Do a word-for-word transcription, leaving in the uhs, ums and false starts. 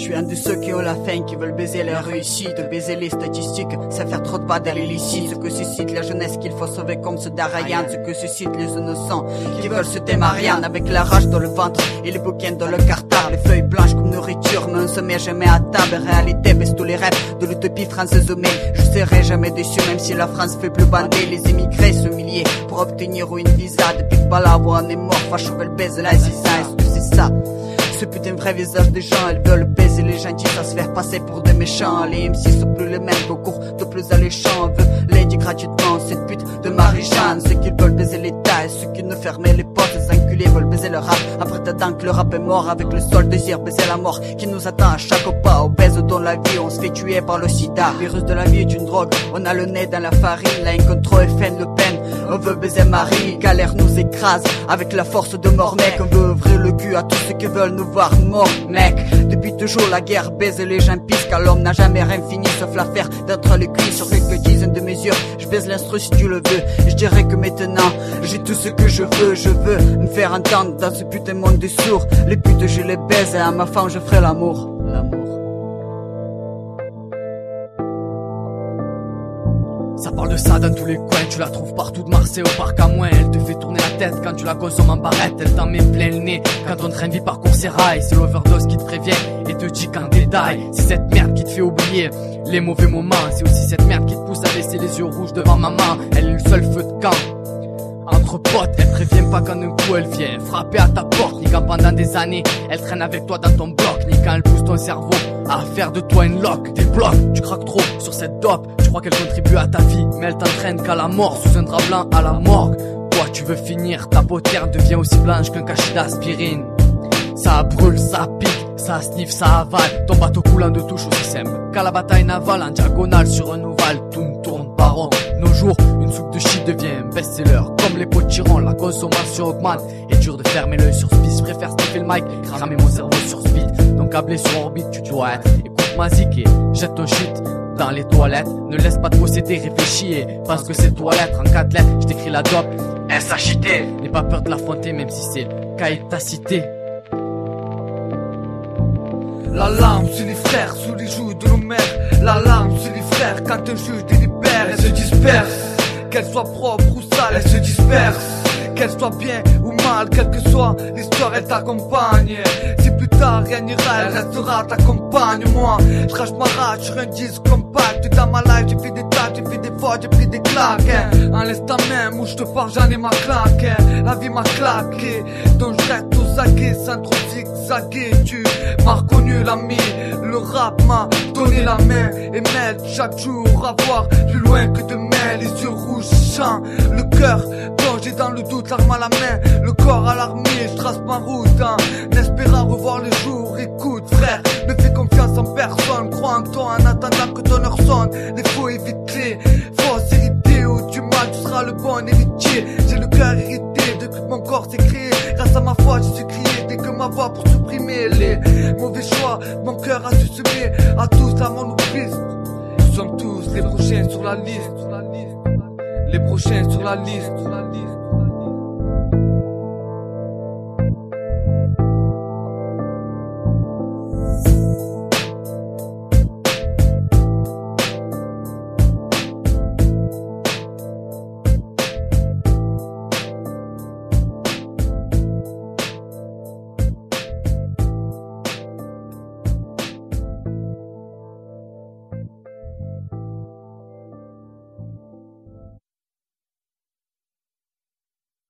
Je suis un de ceux qui ont la faim, qui veulent baiser la réussite, baiser les statistiques, ça faire trop de bas dans l'illicite. Ce que suscite la jeunesse qu'il faut sauver comme ceux d'Arayan, ce que suscite les innocents qui veulent se démarier avec la rage dans le ventre et les bouquins dans le cartable. Les feuilles blanches comme nourriture, mais on se met jamais à table. Réalité baisse tous les rêves de l'utopie française au mai. Je serai jamais déçu même si la France fait plus bander. Les émigrés se milliers pour obtenir une visa. Depuis que Balabo en est mort, facho veulent baiser la ziza. Est-ce que c'est ça? Ce putain de vrai visage des gens, elles veulent baiser les gentils, ça se faire passer pour des méchants. Les M C sont plus les mêmes qu'au cours de plus alléchants. On veut l'aider gratuitement, cette pute de Marie-Jeanne. Ceux qui veulent baiser l'État et ceux qui ne fermaient les portes. Les enculés veulent baiser le rap, après t'attends que le rap est mort. Avec le seul désir baiser la mort qui nous attend à chaque pas. Obèse dans la vie, on se fait tuer par le sida. Le virus de la vie est une drogue, on a le nez dans la farine. La haine contre F N Le Pen, on veut baiser Marie. Galère nous écrase avec la force de mort mec. On veut ouvrir le cul à tous ceux qui veulent nous voir mort mec. Depuis toujours la guerre baise les gens pissent, car l'homme n'a jamais rien fini sauf l'affaire d'entre les cuisses. Sur quelques dizaines de mesures je baise l'instru si tu le veux. Je dirais que maintenant j'ai tout ce que je veux. Je veux me faire entendre dans ce putain de monde des sourds. Les putes je les baise et à ma femme je ferai l'amour. L'amour. Ça parle de ça dans tous les coins, tu la trouves partout de Marseille au parc à moins. Elle te fait tourner la tête quand tu la consommes en barrette. Elle t'en met plein le nez quand ton train de vie parcourt ses rails. C'est l'overdose qui te prévient et te dit qu'en détail. C'est cette merde qui te fait oublier les mauvais moments. C'est aussi cette merde qui te pousse à baisser les yeux rouges devant maman. Elle est le seul feu de camp entre potes, elle prévient pas quand un coup elle vient frapper à ta porte, ni quand pendant des années elle traîne avec toi dans ton bloc, ni quand elle pousse ton cerveau à faire de toi une loque. Des blocs, tu craques trop sur cette dope, tu crois qu'elle contribue à ta vie, mais elle t'entraîne qu'à la mort, sous un drap blanc à la morgue. Toi tu veux finir, ta paupière devient aussi blanche qu'un cachet d'aspirine. Ça brûle, ça pique, ça sniffe, ça avale, ton bateau coulant de touche aussi simple qu'à la bataille navale en diagonale sur un ovale, tout ne tourne pas rond. Nos jours, une soupe de shit devient un best-seller. Comme les pots tirants, la consommation augmente. Et dur de fermer l'œil sur speed. Je préfère sniffer le mic, cramer mon cerveau sur speed. Donc câblé sur orbite, tu dois être. Écoute ma zik et jette ton shit dans les toilettes. Ne laisse pas te posséder, réfléchis et pense que c'est toilette. En quatre lettres, je t'écris la dope, S H I T. N'aie pas peur de l'affronter, même si c'est le cahier de ta cité. La larme sur les frères, sous les joues de nos mères. La larme sur les frères, quand un juge délibère, elle se disperse. Qu'elle soit propre ou sale, elle se disperse. Qu'elle soit bien ou mal, quelle que soit l'histoire, elle t'accompagne. Si plus tard rien n'ira, elle restera ta compagne. Moi, je crache ma rage sur un disque compact. Dans ma life, j'ai fait des tâches, j'ai fait des fautes, j'ai pris des claques hein. En l'instant même où je te parle, j'en ai ma claque hein. La vie m'a claqué, donc je reste aux aguets sans trop zigzaguer. Tu m'as reconnu l'ami, le rap m'a donné la main. Et m'aide chaque jour à voir plus loin que demain. Les yeux rouges chantent, le cœur plongé dans le doute, l'arme à la main, le corps alarmé. Je trace ma route en espérant revoir le jour. Écoute frère, ne fais confiance en personne. Crois en toi en attendant que ton heure sonne. Les faux évite-les, fausses hérité ou du mal, tu seras le bon héritier. J'ai le cœur irrité depuis que mon corps s'est créé. Grâce à ma foi je suis crié dès que ma voix pour supprimer les mauvais choix. Mon cœur a su semer à tous l'amour nous prise. Nous sommes tous les prochains sur la liste. Les prochains sur la liste.